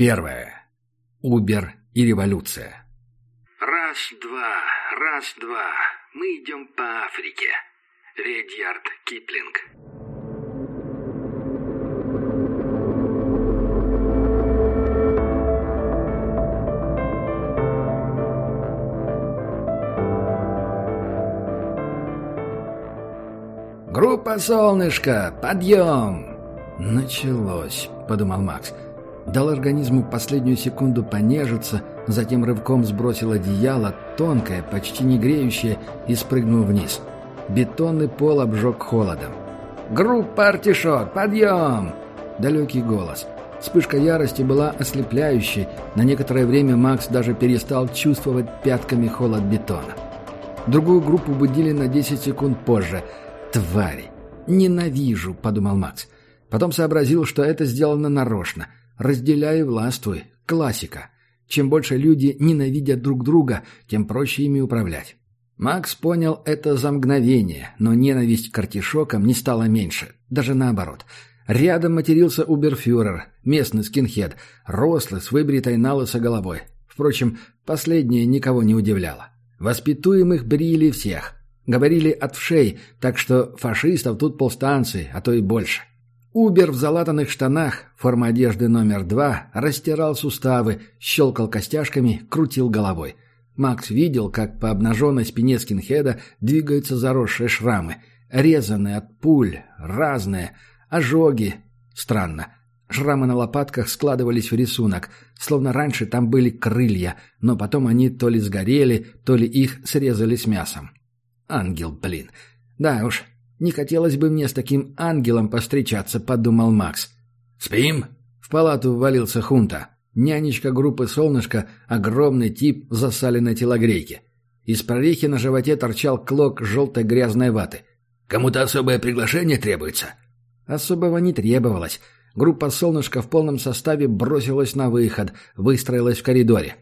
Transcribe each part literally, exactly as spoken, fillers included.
Первое. Убер и революция. Раз-два, раз-два. Мы идем по Африке. Редьярд Киплинг. «Группа «Солнышко», подъем!» «Началось», — подумал Макс. Дал организму последнюю секунду понежиться, затем рывком сбросил одеяло, тонкое, почти не греющее, и спрыгнул вниз. Бетонный пол обжег холодом. «Группа «Артишок», подъем!» Далекий голос. Вспышка ярости была ослепляющей. На некоторое время Макс даже перестал чувствовать пятками холод бетона. Другую группу будили на десять секунд позже. «Твари! Ненавижу!» — подумал Макс. Потом сообразил, что это сделано нарочно. «Разделяй и властвуй» — классика. Чем больше люди ненавидят друг друга, тем проще ими управлять. Макс понял это за мгновение, но ненависть к артишокам не стала меньше. Даже наоборот. Рядом матерился уберфюрер, местный скинхед, рослый, с выбритой налысо головой. Впрочем, последнее никого не удивляло. Воспитуемых брили всех. Говорили от вшей, так что фашистов тут полстанции, а то и больше. Убер в залатанных штанах, форма одежды номер два, растирал суставы, щелкал костяшками, крутил головой. Макс видел, как по обнаженной спине скинхеда двигаются заросшие шрамы, резанные от пуль, разные, ожоги. Странно. Шрамы на лопатках складывались в рисунок, словно раньше там были крылья, но потом они то ли сгорели, то ли их срезали с мясом. Ангел, блин. Да уж, не хотелось бы мне с таким ангелом повстречаться, подумал Макс. «Спим?» В палату ввалился Хунта. Нянечка группы «Солнышко», огромный тип в засаленной телогрейке. Из прорехи на животе торчал клок желтой грязной ваты. «Кому-то особое приглашение требуется?» Особого не требовалось. Группа «Солнышко» в полном составе бросилась на выход, выстроилась в коридоре.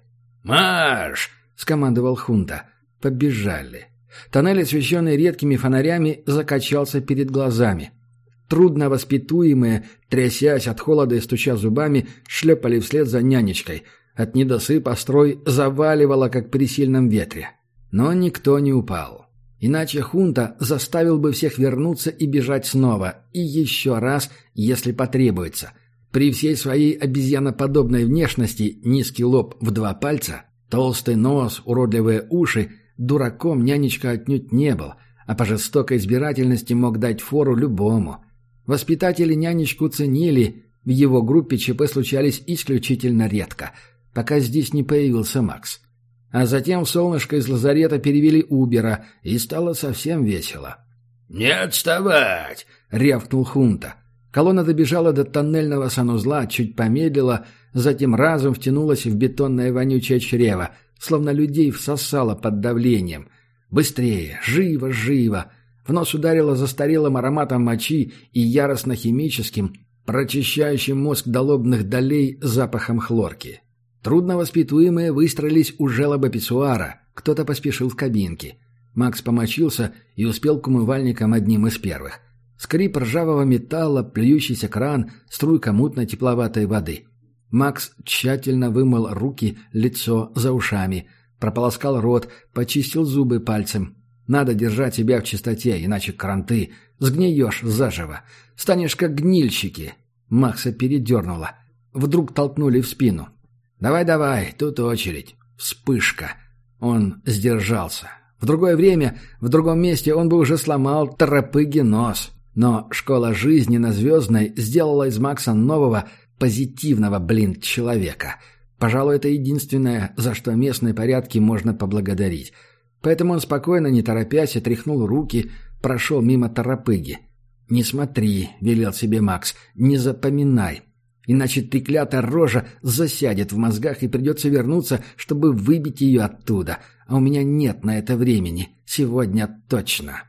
«Марш!» — скомандовал Хунта. Побежали. Тоннель, освещенный редкими фонарями, закачался перед глазами. Трудно воспитуемые, трясясь от холода и стуча зубами, шлепали вслед за нянечкой. От недосыпа строй заваливало, как при сильном ветре. Но никто не упал. Иначе Хунта заставил бы всех вернуться и бежать снова, и еще раз, если потребуется. При всей своей обезьяноподобной внешности, низкий лоб в два пальца, толстый нос, уродливые уши, дураком нянечка отнюдь не был, а по жестокой избирательности мог дать фору любому. Воспитатели нянечку ценили, в его группе ЧП случались исключительно редко, пока здесь не появился Макс. А затем в «Солнышко» из лазарета перевели Убера, и стало совсем весело. «Не отставать!» — рявкнул Хунта. Колонна добежала до тоннельного санузла, чуть помедлила, затем разом втянулась в бетонное вонючее чрево, словно людей всосало под давлением. Быстрее, живо, живо. В нос ударило застарелым ароматом мочи и яростно-химическим, прочищающим мозг до лобных долей запахом хлорки. Трудновоспитуемые выстроились у желоба писсуара, кто-то поспешил в кабинке. Макс помочился и успел к умывальникам одним из первых. Скрип ржавого металла, плюющийся кран, струйка мутной тепловатой воды. Макс тщательно вымыл руки, лицо за ушами, прополоскал рот, почистил зубы пальцем. Надо держать себя в чистоте, иначе кранты. Сгниешь заживо. Станешь как гнильщики. Макса передернуло. Вдруг толкнули в спину. «Давай-давай, тут очередь». Вспышка. Он сдержался. В другое время, в другом месте он бы уже сломал торопыги нос. Но школа жизни на Звездной сделала из Макса нового, позитивного, блин, человека. Пожалуй, это единственное, за что местные порядки можно поблагодарить. Поэтому он спокойно, не торопясь, отряхнул руки, прошел мимо торопыги. «Не смотри», — велел себе Макс, — «не запоминай. Иначе треклятая рожа засядет в мозгах и придется вернуться, чтобы выбить ее оттуда. А у меня нет на это времени. Сегодня точно».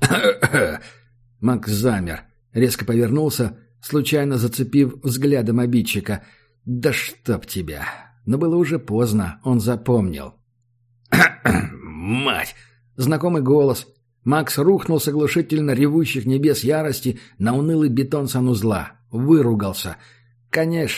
Макс замер, резко повернулся, случайно зацепив взглядом обидчика. «Да чтоб тебя!» Но было уже поздно, он запомнил. «Мать!» Знакомый голос. Макс рухнул с оглушительно ревущих небес ярости на унылый бетон санузла. Выругался. Конечно,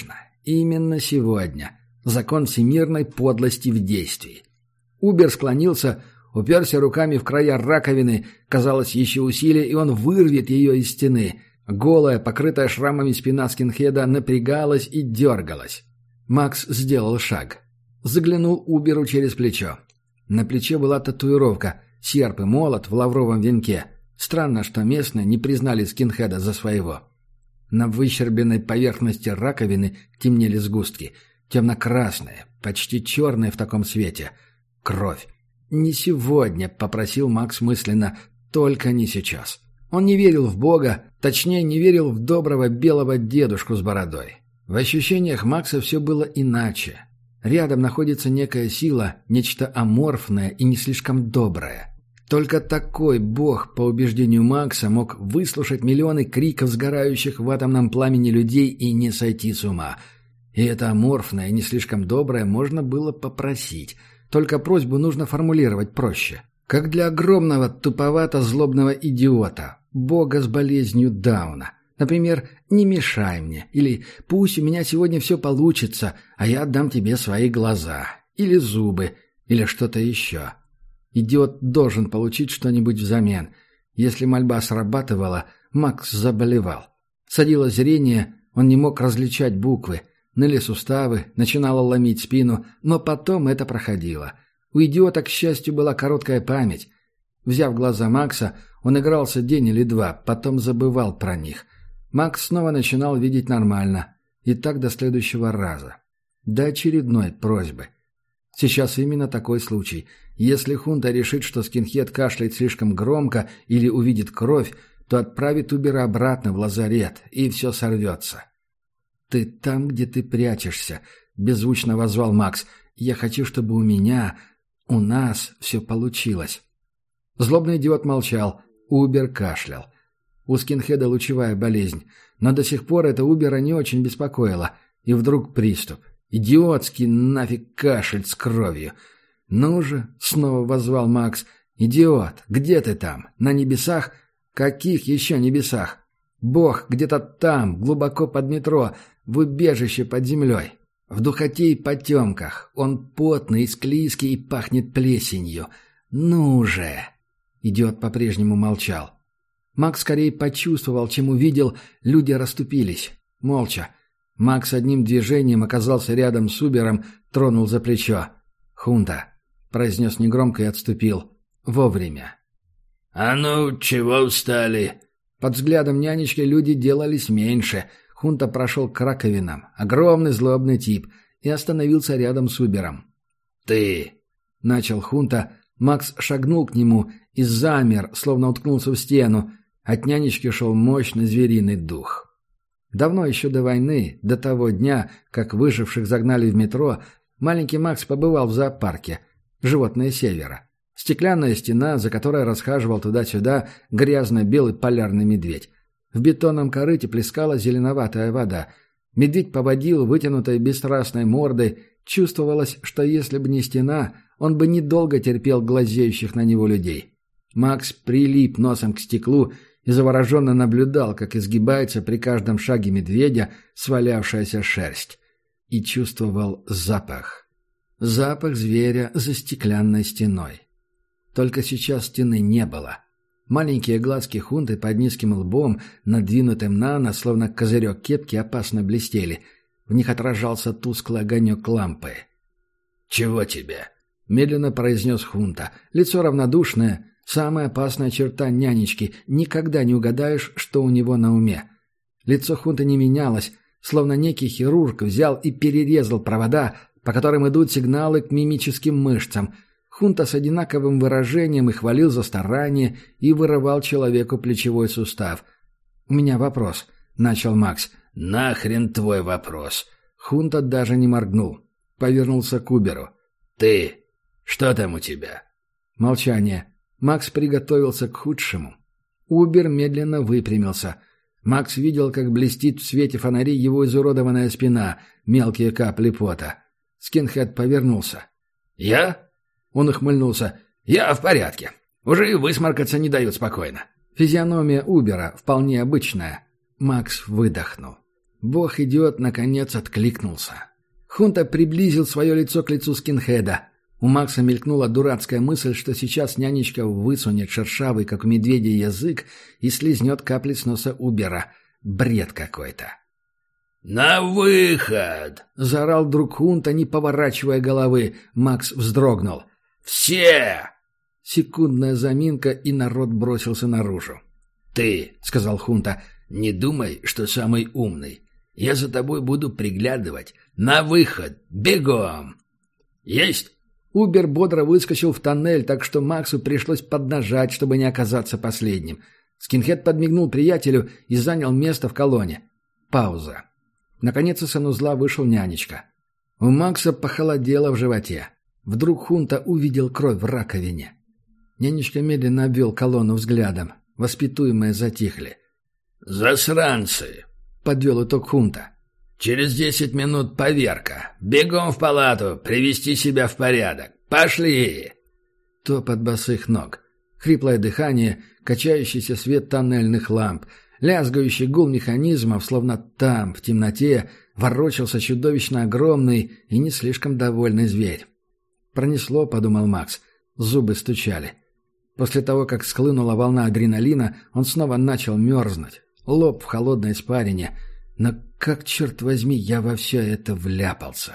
Именно сегодня. Закон всемирной подлости в действии. Убер склонился, уперся руками в края раковины, казалось, еще усилие, и он вырвет ее из стены. Голая, покрытая шрамами спина скинхеда напрягалась и дергалась. Макс сделал шаг. Заглянул Уберу через плечо. На плече была татуировка, серп и молот в лавровом венке. Странно, что местные не признали скинхеда за своего. На выщербленной поверхности раковины темнели сгустки. Темно-красные, почти черные в таком свете. Кровь. «Не сегодня», — попросил Макс мысленно, — «только не сейчас». Он не верил в Бога, точнее, не верил в доброго белого дедушку с бородой. В ощущениях Макса все было иначе. Рядом находится некая сила, нечто аморфное и не слишком доброе. Только такой Бог, по убеждению Макса, мог выслушать миллионы криков сгорающих в атомном пламени людей и не сойти с ума. И это аморфное и не слишком доброе можно было попросить. Только просьбу нужно формулировать проще. Как для огромного туповато-злобного идиота, Бога с болезнью Дауна. Например, «не мешай мне» или «пусть у меня сегодня все получится, а я отдам тебе свои глаза» или «зубы» или что-то еще. Идиот должен получить что-нибудь взамен. Если мольба срабатывала, Макс заболевал. Садило зрение, он не мог различать буквы. Ныли суставы, начинало ломить спину, но потом это проходило. У идиота, к счастью, была короткая память. Взяв глаза Макса, он игрался день или два, потом забывал про них. Макс снова начинал видеть нормально. И так до следующего раза. До очередной просьбы. Сейчас именно такой случай. Если хунта решит, что скинхед кашляет слишком громко или увидит кровь, то отправит Убера обратно в лазарет, и все сорвется. «Ты там, где ты прячешься», — беззвучно воззвал Макс. «Я хочу, чтобы у меня, у нас все получилось». Злобный идиот молчал. Убер кашлял. У скинхеда лучевая болезнь. Но до сих пор это Убера не очень беспокоило. И вдруг приступ. Идиотский нафиг кашель с кровью. «Ну же», — снова воззвал Макс. «Идиот, где ты там? На небесах? Каких еще небесах? Бог где-то там, глубоко под метро, в убежище под землей. В духоте и потемках. Он потный, склизкий и пахнет плесенью. Ну же!» Идиот по-прежнему молчал. Макс скорее почувствовал, чем увидел, люди расступились. Молча. Макс одним движением оказался рядом с Убером, тронул за плечо. «Хунта», — произнес негромко и отступил. Вовремя. «А ну, чего встали?» Под взглядом нянечки люди делались меньше. Хунта прошел к раковинам. Огромный злобный тип. И остановился рядом с Убером. «Ты!» — начал Хунта. Макс шагнул к нему и замер, словно уткнулся в стену. От нянечки шел мощный звериный дух. Давно еще до войны, до того дня, как выживших загнали в метро, маленький Макс побывал в зоопарке. Животные севера. Стеклянная стена, за которой расхаживал туда-сюда грязно-белый полярный медведь. В бетонном корыте плескала зеленоватая вода. Медведь поводил вытянутой бесстрастной мордой. Чувствовалось, что если бы не стена, он бы недолго терпел глазеющих на него людей. Макс прилип носом к стеклу и завороженно наблюдал, как изгибается при каждом шаге медведя свалявшаяся шерсть. И чувствовал запах. Запах зверя за стеклянной стеной. Только сейчас стены не было. Маленькие глазки Хунты под низким лбом, надвинутым на нос, словно козырек кепки, опасно блестели. В них отражался тусклый огонек лампы. «Чего тебе?» — медленно произнес Хунта. Лицо равнодушное, самая опасная черта нянечки. Никогда не угадаешь, что у него на уме. Лицо Хунты не менялось, словно некий хирург взял и перерезал провода, по которым идут сигналы к мимическим мышцам. Хунта с одинаковым выражением и хвалил за старание и вырывал человеку плечевой сустав. «У меня вопрос», — начал Макс. «Нахрен твой вопрос?» Хунта даже не моргнул. Повернулся к Уберу. «Ты? Что там у тебя?» Молчание. Макс приготовился к худшему. Убер медленно выпрямился. Макс видел, как блестит в свете фонарей его изуродованная спина, мелкие капли пота. Скинхед повернулся. «Я?» Он ухмыльнулся. «Я в порядке. Уже и высморкаться не дают спокойно». Физиономия Убера вполне обычная. Макс выдохнул. Бог-идиот наконец откликнулся. Хунта приблизил свое лицо к лицу скинхеда. У Макса мелькнула дурацкая мысль, что сейчас нянечка высунет шершавый, как у медведя, язык и слизнет капли с носа Убера. Бред какой-то. «На выход!» — заорал друг Хунта, не поворачивая головы. Макс вздрогнул. «Все!» Секундная заминка, и народ бросился наружу. «Ты, — сказал Хунта, — не думай, что самый умный. Я за тобой буду приглядывать. На выход! Бегом!» «Есть!» Убер бодро выскочил в тоннель, так что Максу пришлось поднажать, чтобы не оказаться последним. Скинхед подмигнул приятелю и занял место в колонне. Пауза. Наконец из санузла вышел нянечка. У Макса похолодело в животе. Вдруг Хунта увидел кровь в раковине. Нянечка медленно обвел колонну взглядом. Воспитуемые затихли. «Засранцы!» — подвел итог Хунта. «Через десять минут поверка. Бегом в палату, привести себя в порядок. Пошли!» Топот босых ног. Хриплое дыхание, качающийся свет тоннельных ламп, лязгающий гул механизмов, словно там, в темноте, ворочался чудовищно огромный и не слишком довольный зверь. «Пронесло», — подумал Макс. Зубы стучали. После того, как схлынула волна адреналина, он снова начал мерзнуть. Лоб в холодной испарине. Но как, черт возьми, я во все это вляпался?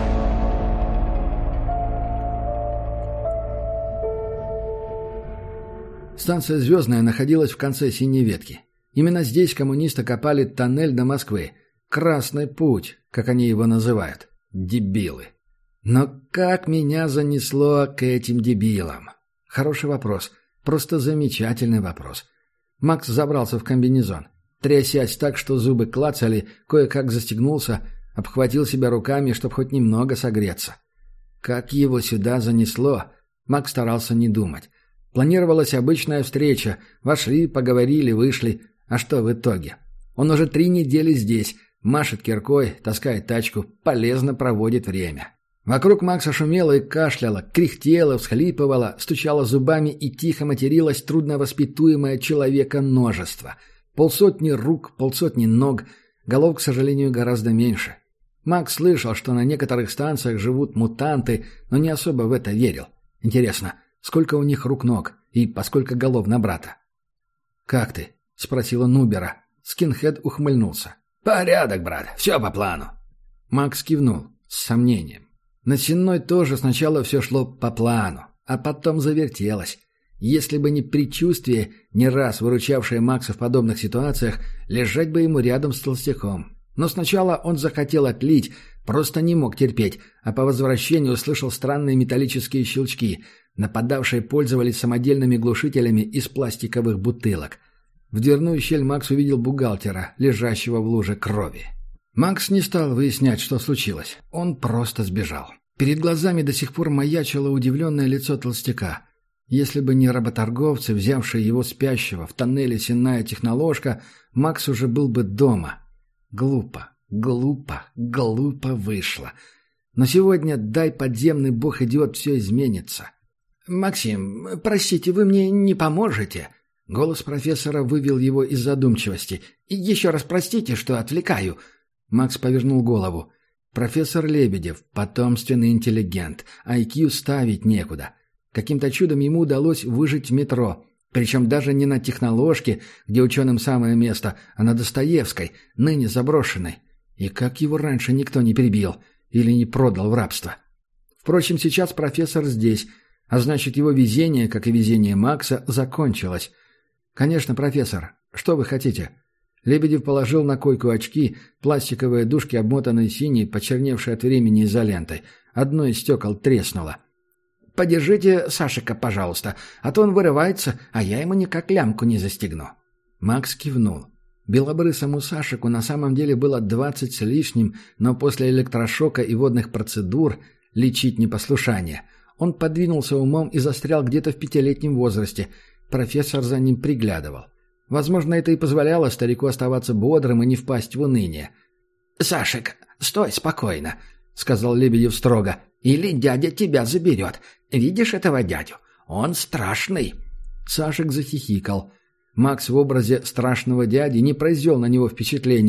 Станция «Звездная» находилась в конце синей ветки. Именно здесь коммунисты копали тоннель до Москвы. «Красный путь», как они его называют. Дебилы. Но как меня занесло к этим дебилам? Хороший вопрос. Просто замечательный вопрос. Макс забрался в комбинезон. Трясясь так, что зубы клацали, кое-как застегнулся, обхватил себя руками, чтобы хоть немного согреться. Как его сюда занесло? Макс старался не думать. Планировалась обычная встреча. Вошли, поговорили, вышли. А что в итоге? Он уже три недели здесь. Машет киркой, таскает тачку, полезно проводит время. Вокруг Макса шумело и кашляло, кряхтело, всхлипывало, стучало зубами и тихо материлось трудновоспитуемое человека множество. Полсотни рук, полсотни ног, голов, к сожалению, гораздо меньше. Макс слышал, что на некоторых станциях живут мутанты, но не особо в это верил. Интересно, сколько у них рук-ног и по сколько голов на брата? «Как ты?» — спросила Нубера. Скинхед ухмыльнулся. «Порядок, брат, все по плану». Макс кивнул с сомнением. На Сенной тоже сначала все шло по плану, а потом завертелось. Если бы не предчувствие, не раз выручавшее Макса в подобных ситуациях, лежать бы ему рядом с толстяком. Но сначала он захотел отлить, просто не мог терпеть, а по возвращению услышал странные металлические щелчки. Нападавшие пользовались самодельными глушителями из пластиковых бутылок. В дверную щель Макс увидел бухгалтера, лежащего в луже крови. Макс не стал выяснять, что случилось. Он просто сбежал. Перед глазами до сих пор маячило удивленное лицо толстяка. Если бы не работорговцы, взявшие его спящего в тоннеле сенная техноложка, Макс уже был бы дома. Глупо, глупо, глупо вышло. Но сегодня, дай подземный бог-идиот, все изменится. «Максим, простите, вы мне не поможете?» Голос профессора вывел его из задумчивости. «Еще раз простите, что отвлекаю». Макс повернул голову. Профессор Лебедев, потомственный интеллигент, ай кью ставить некуда. Каким-то чудом ему удалось выжить в метро, причем даже не на техноложке, где ученым самое место, а на Достоевской, ныне заброшенной. И как его раньше никто не перебил или не продал в рабство. Впрочем, сейчас профессор здесь, а значит, его везение, как и везение Макса, закончилось. «Конечно, профессор. Что вы хотите?» Лебедев положил на койку очки, пластиковые дужки, обмотанные синей, почерневшей от времени изолентой. Одно из стекол треснуло. «Подержите Сашика, пожалуйста, а то он вырывается, а я ему никак лямку не застегну». Макс кивнул. Белобрысому Сашику на самом деле было двадцать с лишним, но после электрошока и водных процедур лечить непослушание. Он подвинулся умом и застрял где-то в пятилетнем возрасте. Профессор за ним приглядывал. Возможно, это и позволяло старику оставаться бодрым и не впасть в уныние. «Сашик, стой спокойно», — сказал Лебедев строго, — «или дядя тебя заберет. Видишь этого дядю? Он страшный». Сашик захихикал. Макс в образе страшного дяди не произвел на него впечатления.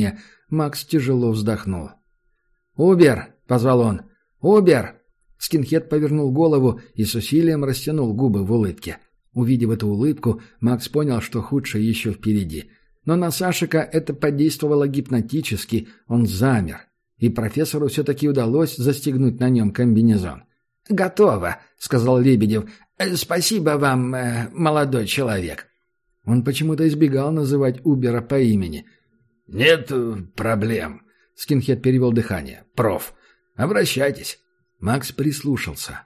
Макс тяжело вздохнул. «Убер!» — позвал он. «Убер!» Скинхед повернул голову и с усилием растянул губы в улыбке. Увидев эту улыбку, Макс понял, что худшее еще впереди. Но на Сашика это подействовало гипнотически, он замер. И профессору все-таки удалось застегнуть на нем комбинезон. «Готово», — сказал Лебедев. «Спасибо вам, э, молодой человек». Он почему-то избегал называть Убера по имени. «Нет проблем», — Скинхед перевел дыхание. «Проф, обращайтесь». Макс прислушался.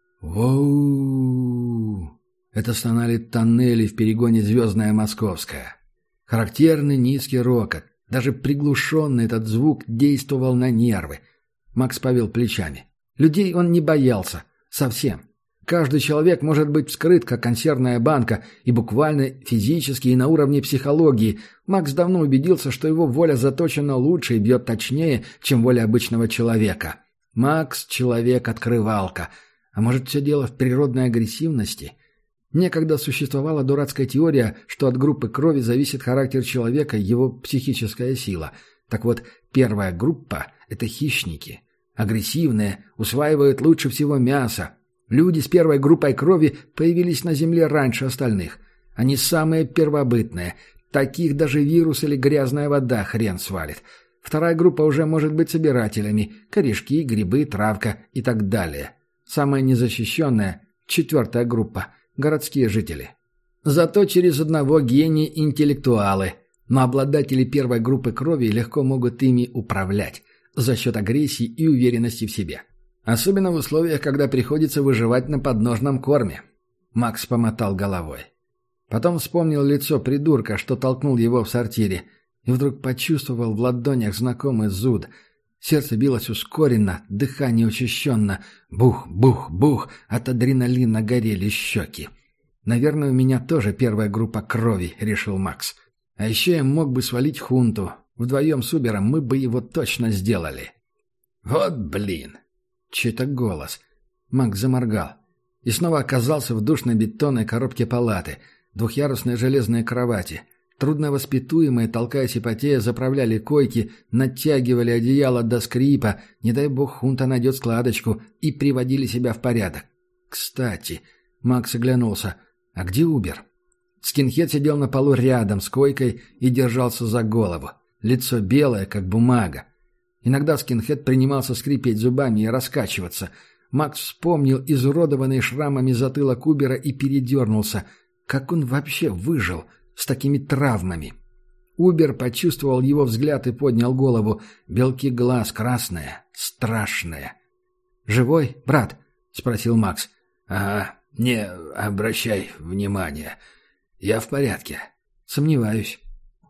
«Воу!» Это стонали тоннели в перегоне «Звездная Московская». Характерный низкий рокот. Даже приглушенный этот звук действовал на нервы. Макс повел плечами. Людей он не боялся. Совсем. Каждый человек может быть вскрыт, как консервная банка, и буквально физически, и на уровне психологии. Макс давно убедился, что его воля заточена лучше и бьет точнее, чем воля обычного человека. Макс — человек-открывалка. А может, все дело в природной агрессивности? Некогда существовала дурацкая теория, что от группы крови зависит характер человека и его психическая сила. Так вот, первая группа — это хищники. Агрессивные, усваивают лучше всего мясо. Люди с первой группой крови появились на Земле раньше остальных. Они самые первобытные. Таких даже вирус или грязная вода хрен свалит. Вторая группа уже может быть собирателями. Корешки, грибы, травка и так далее. Самая незащищенная — четвертая группа. Городские жители. Зато через одного гении интеллектуалы. Но обладатели первой группы крови легко могут ими управлять. За счет агрессии и уверенности в себе. Особенно в условиях, когда приходится выживать на подножном корме. Макс помотал головой. Потом вспомнил лицо придурка, что толкнул его в сортире, и вдруг почувствовал в ладонях знакомый зуд. Сердце билось ускоренно, дыхание учащенно. Бух, бух, бух, от адреналина горели щеки. «Наверное, у меня тоже первая группа крови», — решил Макс. «А еще я мог бы свалить хунту. Вдвоем с Убером мы бы его точно сделали». «Вот блин!» Чей-то голос. Макс заморгал. И снова оказался в душной бетонной коробке палаты. Двухъярусные железные кровати. Трудновоспитуемые, толкаясь и потея, заправляли койки, натягивали одеяло до скрипа, не дай бог хунта найдет складочку, и приводили себя в порядок. Кстати, Макс оглянулся. А где Убер? Скинхед сидел на полу рядом с койкой и держался за голову. Лицо белое, как бумага. Иногда скинхед принимался скрипеть зубами и раскачиваться. Макс вспомнил изуродованный шрамами затылок Убера и передернулся. Как он вообще выжил с такими травмами? Убер почувствовал его взгляд и поднял голову. Белки глаз красные, страшные. «Живой, брат?» — спросил Макс. «Ага, не обращай внимания. Я в порядке». «Сомневаюсь».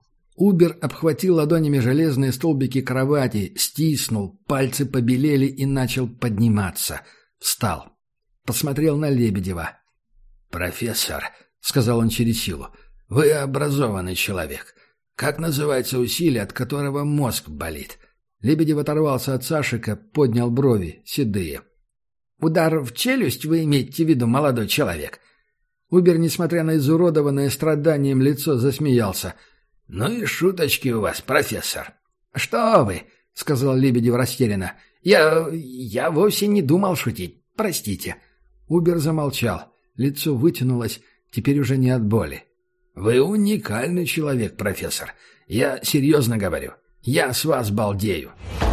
Убер обхватил ладонями железные столбики кровати, стиснул, пальцы побелели и начал подниматься. Встал. Посмотрел на Лебедева. «Профессор», — сказал он через силу, — «вы образованный человек. Как называется усилие, от которого мозг болит?» Лебедев оторвался от Сашика, поднял брови, седые. «Удар в челюсть вы имеете в виду, молодой человек?» Убер, несмотря на изуродованное страданием лицо, засмеялся. «Ну и шуточки у вас, профессор». «Что вы?» — сказал Лебедев растерянно. «Я... я вовсе не думал шутить. Простите». Убер замолчал. Лицо вытянулось, теперь уже не от боли. «Вы уникальный человек, профессор. Я серьезно говорю. Я с вас балдею».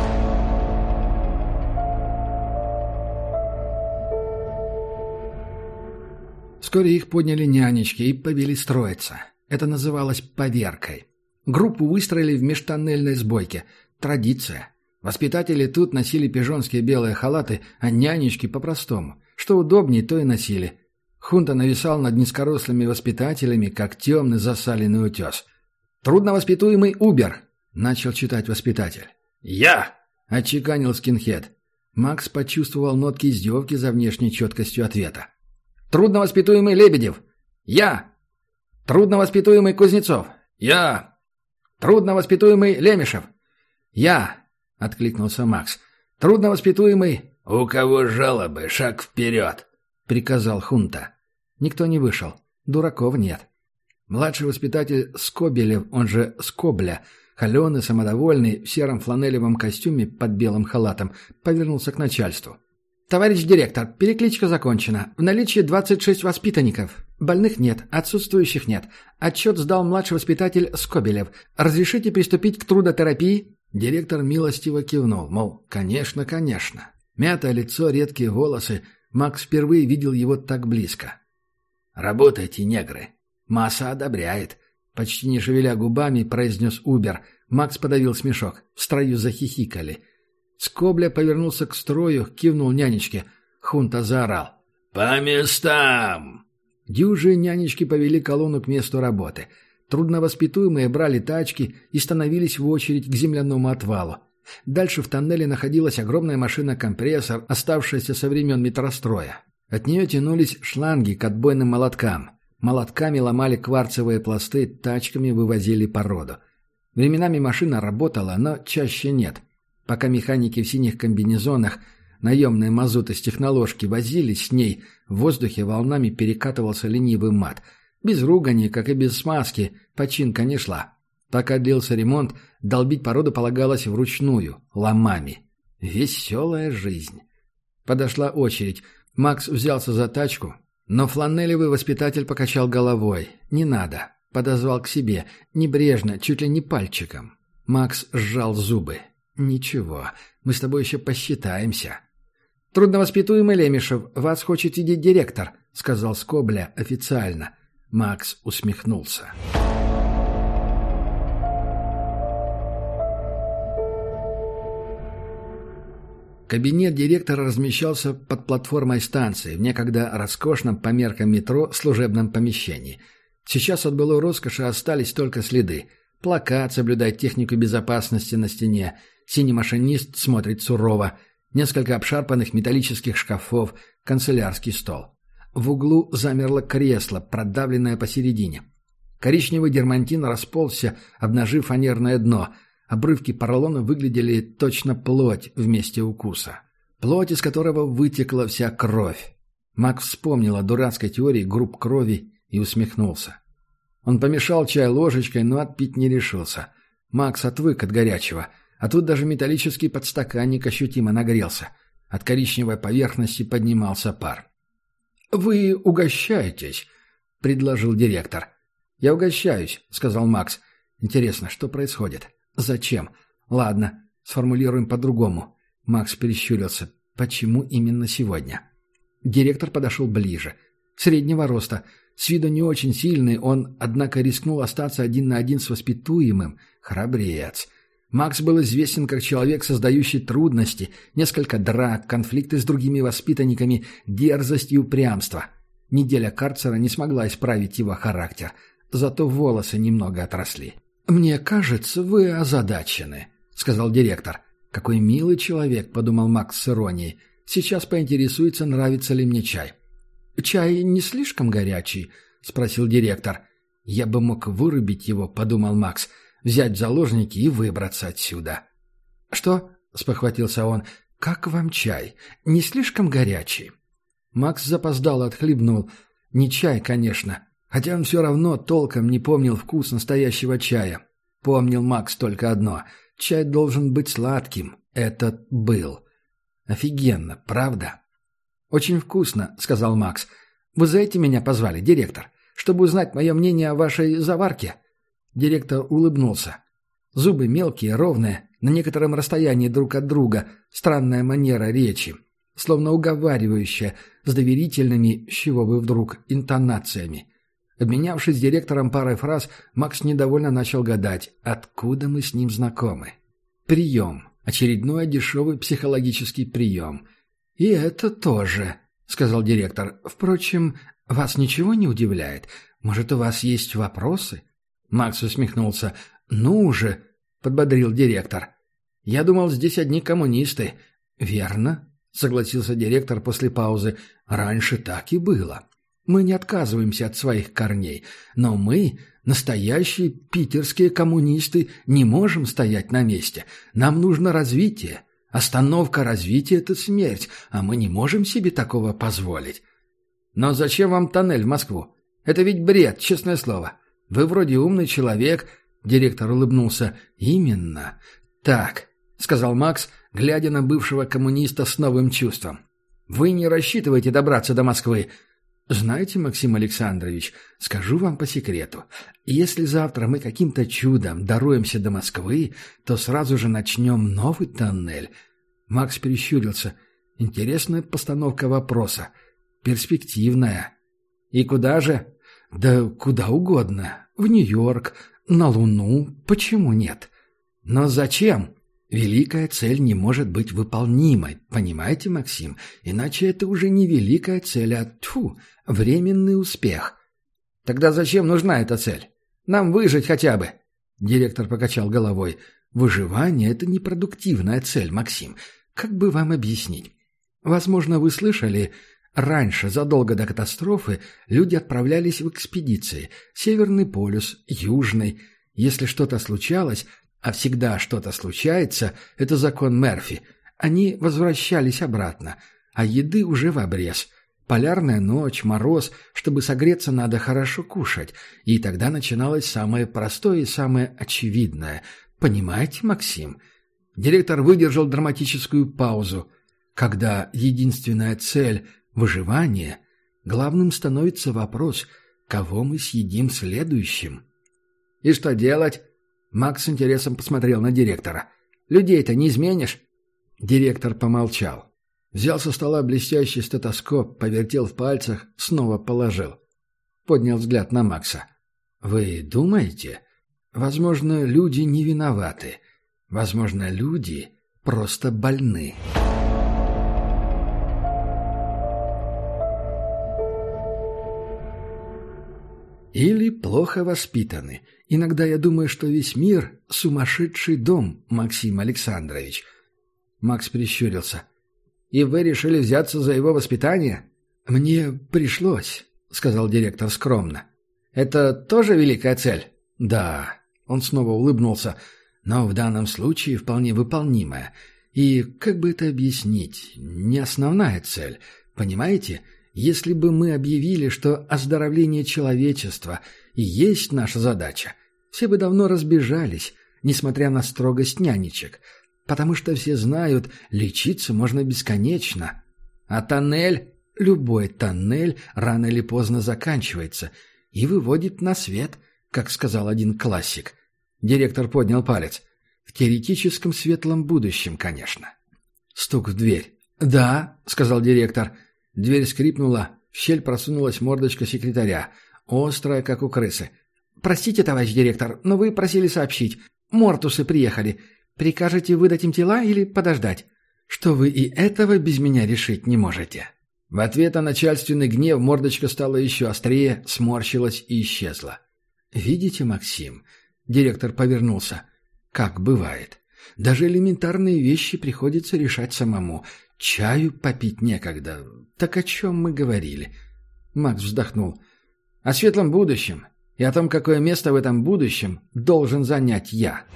Вскоре их подняли нянечки и повели строиться. Это называлось поверкой. Группу выстроили в межтоннельной сбойке. Традиция. Воспитатели тут носили пижонские белые халаты, а нянечки по-простому. Что удобнее, то и носили. Хунта нависал над низкорослыми воспитателями, как темный засаленный утес. «Трудновоспитуемый Убер», — начал читать воспитатель. «Я!» — отчеканил скинхед. Макс почувствовал нотки издевки за внешней четкостью ответа. «Трудновоспитуемый Лебедев!» «Я!» «Трудновоспитуемый Кузнецов!» «Я!» «Трудновоспитуемый Лемешев!» «Я!» — откликнулся Макс. «Трудновоспитуемый...» «У кого жалобы, шаг вперед!» — приказал Хунта. Никто не вышел. Дураков нет. Младший воспитатель Скобелев, он же Скобля, Холеный, самодовольный, в сером фланелевом костюме под белым халатом, повернулся к начальству. «Товарищ директор, перекличка закончена. В наличии двадцать шесть воспитанников. Больных нет, отсутствующих нет. Отчет сдал младший воспитатель Скобелев. Разрешите приступить к трудотерапии?» Директор милостиво кивнул, мол, конечно, конечно. Мятое лицо, редкие волосы. Макс впервые видел его так близко. «Работайте, негры. Масса одобряет», — почти не шевеля губами произнес Убер. Макс подавил смешок. В строю захихикали. Скобля повернулся к строю, кивнул нянечке. Хунта заорал. «По местам!» Дюжи нянечки повели колонну к месту работы. Трудновоспитуемые брали тачки и становились в очередь к земляному отвалу. Дальше в тоннеле находилась огромная машина-компрессор, оставшаяся со времен метростроя. От нее тянулись шланги к отбойным молоткам. Молотками ломали кварцевые пласты, тачками вывозили породу. Временами машина работала, но чаще нет. Пока механики в синих комбинезонах, наемные мазуты с техноложки возились с ней, в воздухе волнами перекатывался ленивый мат. Без ругани, как и без смазки, починка не шла. Пока длился ремонт, долбить породу полагалось вручную, ломами. Веселая жизнь. Подошла очередь. Макс взялся за тачку, но фланелевый воспитатель покачал головой. «Не надо». Подозвал к себе, небрежно, чуть ли не пальчиком. Макс сжал зубы. «Ничего, мы с тобой еще посчитаемся». «Трудновоспитуемый Лемешев, вас хочет видеть директор», — сказал Скобля официально. Макс усмехнулся. Кабинет директора размещался под платформой станции в некогда роскошном по меркам метро служебном помещении. Сейчас от былой роскоши остались только следы. Плакат соблюдает технику безопасности на стене, синий машинист смотрит сурово, несколько обшарпанных металлических шкафов, канцелярский стол. В углу замерло кресло, продавленное посередине. Коричневый дермантин расползся, обнажив фанерное дно. Обрывки поролона выглядели точно плоть в месте укуса. Плоть, из которого вытекла вся кровь. Мак вспомнил о дурацкой теории групп крови и усмехнулся. Он помешал чай ложечкой, но отпить не решился. Макс отвык от горячего, а тут даже металлический подстаканник ощутимо нагрелся. От коричневой поверхности поднимался пар. «Вы угощаетесь?» — предложил директор. «Я угощаюсь», — сказал Макс. «Интересно, что происходит? Зачем? Ладно, сформулируем по-другому». Макс перещурился. «Почему именно сегодня?» Директор подошел ближе. Среднего роста. С виду не очень сильный, он, однако, рискнул остаться один на один с воспитуемым. Храбрец. Макс был известен как человек, создающий трудности, несколько драк, конфликты с другими воспитанниками, дерзость и упрямство. Неделя карцера не смогла исправить его характер. Зато волосы немного отросли. «Мне кажется, вы озадачены», — сказал директор. «Какой милый человек», — подумал Макс с иронией. «Сейчас поинтересуется, нравится ли мне чай». «Чай не слишком горячий?» — спросил директор. «Я бы мог вырубить его», — подумал Макс, «взять в заложники и выбраться отсюда». «Что?» — спохватился он. «Как вам чай? Не слишком горячий?» Макс запоздало отхлебнул. Не чай, конечно, хотя он все равно толком не помнил вкус настоящего чая. Помнил Макс только одно — чай должен быть сладким. Этот был. Офигенно, правда? «Очень вкусно», — сказал Макс. «Вы за этим меня позвали, директор, чтобы узнать мое мнение о вашей заварке?» Директор улыбнулся. Зубы мелкие, ровные, на некотором расстоянии друг от друга, странная манера речи, словно уговаривающая, с доверительными, с чего вы вдруг, интонациями. Обменявшись с директором парой фраз, Макс недовольно начал гадать, откуда мы с ним знакомы. Прием. Очередной дешевый психологический прием. «И это тоже», — сказал директор. «Впрочем, вас ничего не удивляет? Может, у вас есть вопросы?» Макс усмехнулся. «Ну же», — подбодрил директор. «Я думал, здесь одни коммунисты». «Верно», — согласился директор после паузы. «Раньше так и было. Мы не отказываемся от своих корней, но мы, настоящие питерские коммунисты, не можем стоять на месте. Нам нужно развитие. Остановка развития — это смерть, а мы не можем себе такого позволить». «Но зачем вам тоннель в Москву? Это ведь бред, честное слово. Вы вроде умный человек, Директор улыбнулся. «Именно. Так», — сказал Макс, глядя на бывшего коммуниста с новым чувством. «Вы не рассчитываете добраться до Москвы. Знаете, Максим Александрович, скажу вам по секрету. Если завтра мы каким-то чудом доруемся до Москвы, то сразу же начнем новый тоннель». Макс прищурился. «Интересная постановка вопроса. Перспективная». «И куда же?» «Да куда угодно. В Нью-Йорк, на Луну. Почему нет?» «Но зачем?» «Великая цель не может быть выполнимой, понимаете, Максим? Иначе это уже не великая цель, а тьфу, временный успех». «Тогда зачем нужна эта цель? Нам выжить хотя бы». Директор покачал головой. «Выживание – это непродуктивная цель, Максим. Как бы вам объяснить? Возможно, вы слышали, раньше, задолго до катастрофы, люди отправлялись в экспедиции. Северный полюс, Южный. Если что-то случалось, а всегда что-то случается, это закон Мерфи, они возвращались обратно, а еды уже в обрез. Полярная ночь, мороз, чтобы согреться, надо хорошо кушать, и тогда начиналось самое простое и самое очевидное. Понимаете, Максим?» Директор выдержал драматическую паузу. Когда единственная цель – выживание, главным становится вопрос, кого мы съедим следующим. «И что делать?» Макс с интересом посмотрел на директора. «Людей-то не изменишь?» Директор помолчал. Взял со стола блестящий стетоскоп, повертел в пальцах, снова положил. Поднял взгляд на Макса. «Вы думаете? Возможно, люди не виноваты. Возможно, люди просто больны». Или плохо воспитаны. Иногда я думаю, что весь мир — сумасшедший дом, Максим Александрович. Макс прищурился. «И вы решили взяться за его воспитание?» «Мне пришлось», — сказал директор скромно. «Это тоже великая цель?» «Да». Он снова улыбнулся. «Но в данном случае вполне выполнимая. И, как бы это объяснить, не основная цель. Понимаете? Если бы мы объявили, что оздоровление человечества и есть наша задача, все бы давно разбежались, несмотря на строгость нянечек, потому что все знают, лечиться можно бесконечно. А тоннель, любой тоннель, рано или поздно заканчивается и выводит на свет, как сказал один классик». Директор поднял палец. «В теоретическом светлом будущем, конечно». Стук в дверь. «Да», — сказал директор. Дверь скрипнула, в щель просунулась мордочка секретаря, острая, как у крысы. «Простите, товарищ директор, но вы просили сообщить. Мортусы приехали. Прикажете выдать им тела или подождать? Что вы и этого без меня решить не можете?» В ответ на начальственный гнев мордочка стала еще острее, сморщилась и исчезла. «Видите, Максим?» Директор повернулся. «Как бывает. Даже элементарные вещи приходится решать самому. Чаю попить некогда. Так о чем мы говорили?» Макс вздохнул. «О светлом будущем и о том, какое место в этом будущем должен занять я».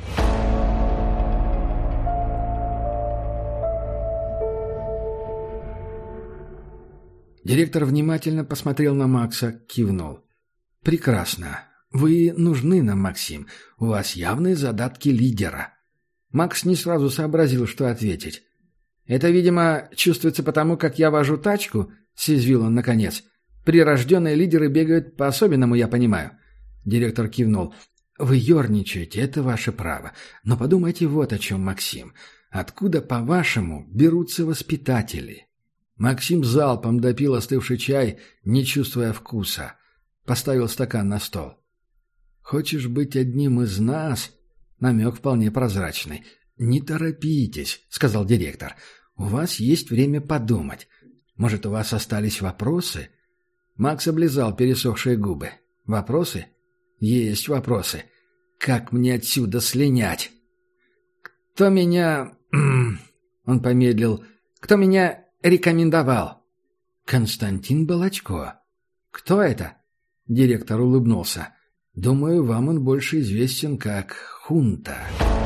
Директор внимательно посмотрел на Макса, кивнул. «Прекрасно. Вы нужны нам, Максим. У вас явные задатки лидера». Макс не сразу сообразил, что ответить. «Это, видимо, чувствуется потому, как я вожу тачку», — съязвил он наконец. «Прирожденные лидеры бегают по-особенному, я понимаю». Директор кивнул. «Вы ерничаете, это ваше право. Но подумайте вот о чем, Максим. Откуда, по-вашему, берутся воспитатели?» Максим залпом допил остывший чай, не чувствуя вкуса. Поставил стакан на стол. «Хочешь быть одним из нас?» Намек вполне прозрачный. «Не торопитесь», — сказал директор. «У вас есть время подумать. Может, у вас остались вопросы?» Макс облизал пересохшие губы. «Вопросы? Есть вопросы. Как мне отсюда слинять?» «Кто меня...» Он помедлил. «Кто меня рекомендовал?» «Константин Балачко». «Кто это?» Директор улыбнулся. «Думаю, вам он больше известен как Хунта».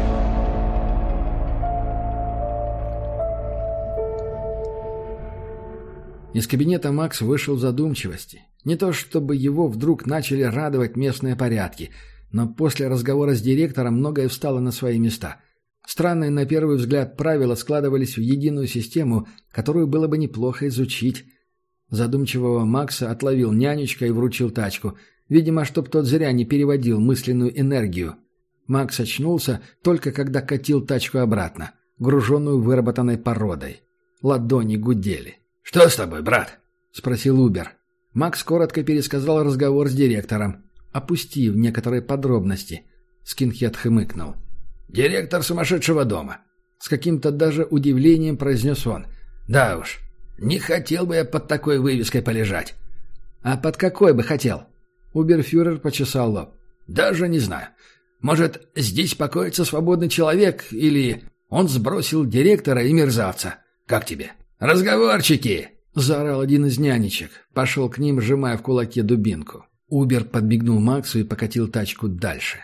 Из кабинета Макс вышел в задумчивости. Не то чтобы его вдруг начали радовать местные порядки. Но после разговора с директором многое встало на свои места. Странные на первый взгляд правила складывались в единую систему, которую было бы неплохо изучить. Задумчивого Макса отловил нянечка и вручил тачку, видимо, чтоб тот зря не переводил мысленную энергию. Макс очнулся только когда катил тачку обратно, груженную выработанной породой. Ладони гудели. «Что с тобой, брат?» — спросил Убер. Макс коротко пересказал разговор с директором, опустив некоторые подробности. Скинхед хмыкнул. «Директор сумасшедшего дома», — с каким-то даже удивлением произнес он. «Да уж, не хотел бы я под такой вывеской полежать». «А под какой бы хотел?» Уберфюрер почесал лоб. «Даже не знаю. Может, здесь покоится свободный человек, или он сбросил директора и мерзавца. Как тебе? Разговорчики!» — заорал один из нянечек. Пошел к ним, сжимая в кулаке дубинку. Убер подбегнул Максу и покатил тачку дальше.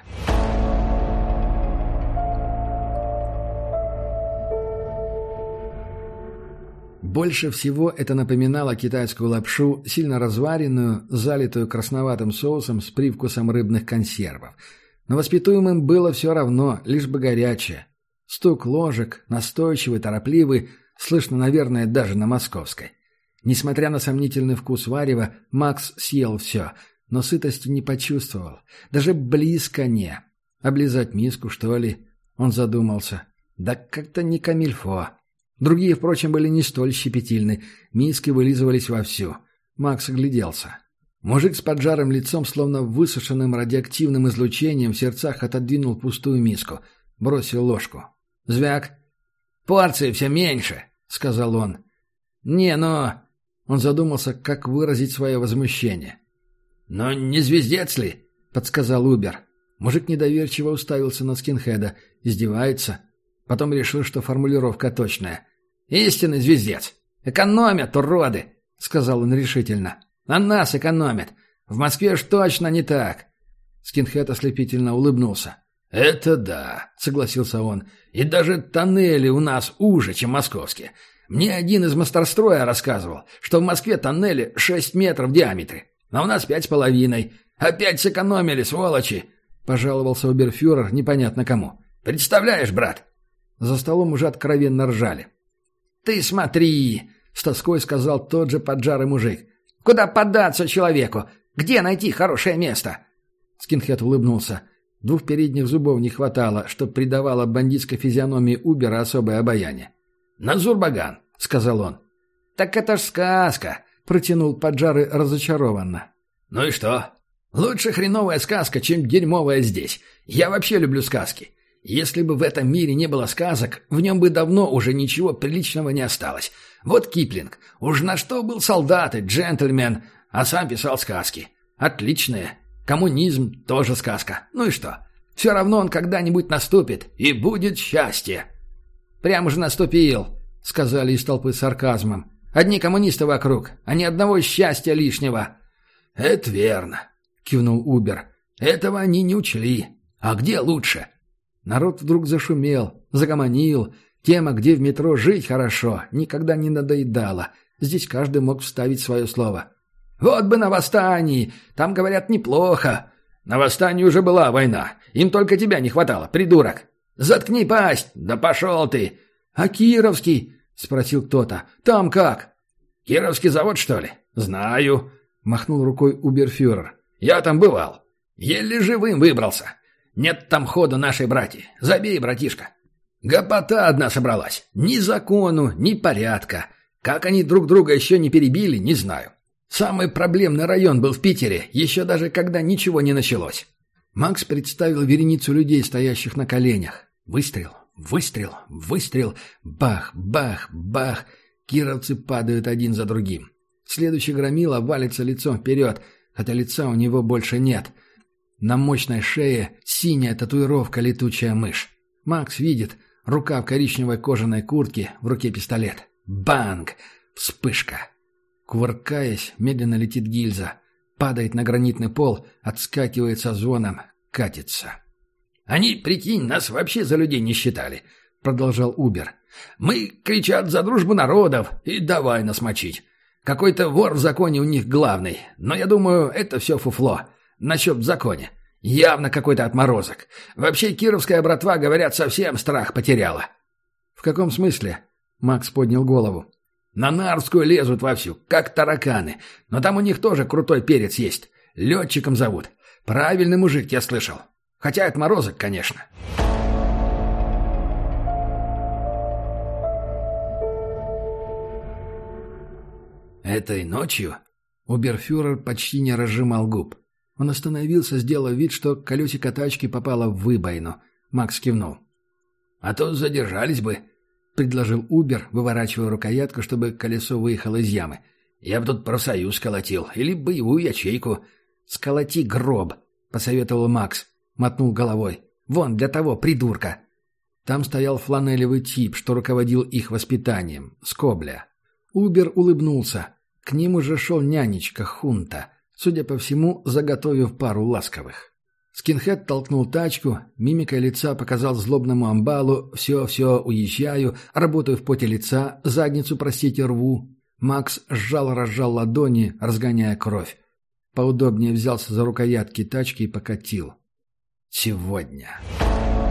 Больше всего это напоминало китайскую лапшу, сильно разваренную, залитую красноватым соусом с привкусом рыбных консервов. Но воспитуемым было все равно, лишь бы горячее. Стук ложек, настойчивый, торопливый, слышно, наверное, даже на московской. Несмотря на сомнительный вкус варева, Макс съел все, но сытости не почувствовал. Даже близко не. Облизать миску, что ли? Он задумался. Да как-то не камильфо. Другие, впрочем, были не столь щепетильны. Миски вылизывались вовсю. Макс огляделся. Мужик с поджарым лицом, словно высушенным радиоактивным излучением, в сердцах отодвинул пустую миску. Бросил ложку. «Звяк!» «Порции все меньше», — сказал он. «Не, но...» Он задумался, как выразить свое возмущение. «Но не звездец ли?» — подсказал Убер. Мужик недоверчиво уставился на скинхеда. Издевается. Потом решил, что формулировка точная. «Истинный звездец. Экономят, уроды», — сказал он решительно. «На нас экономят. В Москве ж точно не так». Скинхед ослепительно улыбнулся. «Это да», — согласился он. «И даже тоннели у нас уже, чем московские. Мне один из мастерстроя рассказывал, что в Москве тоннели шесть метров в диаметре, а у нас пять с половиной. Опять сэкономили, сволочи!» — пожаловался оберфюрер непонятно кому. «Представляешь, брат?» За столом уже откровенно ржали. «Ты смотри!» — с тоской сказал тот же поджарый мужик. «Куда податься человеку? Где найти хорошее место?» Скинхед улыбнулся. Двух передних зубов не хватало, что придавало бандитской физиономии Убера особое обаяние. «Назурбаган», — сказал он. «Так это ж сказка», — протянул поджарый разочарованно. «Ну и что? Лучше хреновая сказка, чем дерьмовая здесь. Я вообще люблю сказки. Если бы в этом мире не было сказок, в нем бы давно уже ничего приличного не осталось. Вот Киплинг. Уж на что был солдат и джентльмен, а сам писал сказки. Отличные. Коммунизм тоже сказка. Ну и что? Все равно он когда-нибудь наступит, и будет счастье». «Прямо же наступил», — сказали из толпы с сарказмом. «Одни коммунисты вокруг, а ни одного счастья лишнего». «Это верно», — кивнул Убер. «Этого они не учли. А где лучше?» Народ вдруг зашумел, загомонил. Тема, где в метро жить хорошо, никогда не надоедала. Здесь каждый мог вставить свое слово. «Вот бы на восстании! Там, говорят, неплохо!» «На восстании уже была война. Им только тебя не хватало, придурок!» «Заткни пасть! Да пошел ты!» «А Кировский?» — спросил кто-то. «Там как?» «Кировский завод, что ли?» «Знаю», — махнул рукой уберфюрер. «Я там бывал. Еле живым выбрался. Нет там хода нашей братьи. Забей, братишка. Гопота одна собралась. Ни закону, ни порядка. Как они друг друга еще не перебили, не знаю. Самый проблемный район был в Питере, еще даже когда ничего не началось». Макс представил вереницу людей, стоящих на коленях. Выстрел, выстрел, выстрел. Бах, бах, бах. Кировцы падают один за другим. Следующий громила валится лицом вперед, хотя лица у него больше нет. На мощной шее синяя татуировка «Летучая мышь». Макс видит, рука в коричневой кожаной куртке, в руке пистолет. Банг! Вспышка. Кувыркаясь, медленно летит гильза. Падает на гранитный пол, отскакивает со звоном, катится. «Они, прикинь, нас вообще за людей не считали», — продолжал Убер. «Мы, кричат, за дружбу народов, и давай нас мочить. Какой-то вор в законе у них главный, но я думаю, это все фуфло. Насчет в законе. Явно какой-то отморозок. Вообще кировская братва, говорят, совсем страх потеряла». «В каком смысле?» Макс поднял голову. «На Нарвскую лезут вовсю, как тараканы. Но там у них тоже крутой перец есть. Летчиком зовут. Правильный мужик, я слышал. Хотя отморозок, конечно». Этой ночью оберфюрер почти не разжимал губ. Он остановился, сделав вид, что колесико тачки попало в выбоину. Макс кивнул. «А то задержались бы», — предложил Убер, выворачивая рукоятку, чтобы колесо выехало из ямы. «Я бы тут профсоюз колотил. Или боевую ячейку». «Сколоти гроб», — посоветовал Макс. Мотнул головой. «Вон, для того придурка». Там стоял фланелевый тип, что руководил их воспитанием. Скобля. Убер улыбнулся. К ним уже шел нянечка Хунта, судя по всему, заготовив пару ласковых. Скинхед толкнул тачку, мимикой лица показал злобному амбалу «все-все, уезжаю, работаю в поте лица, задницу, простите, рву». Макс сжал-разжал ладони, разгоняя кровь. Поудобнее взялся за рукоятки тачки и покатил. «Сегодня».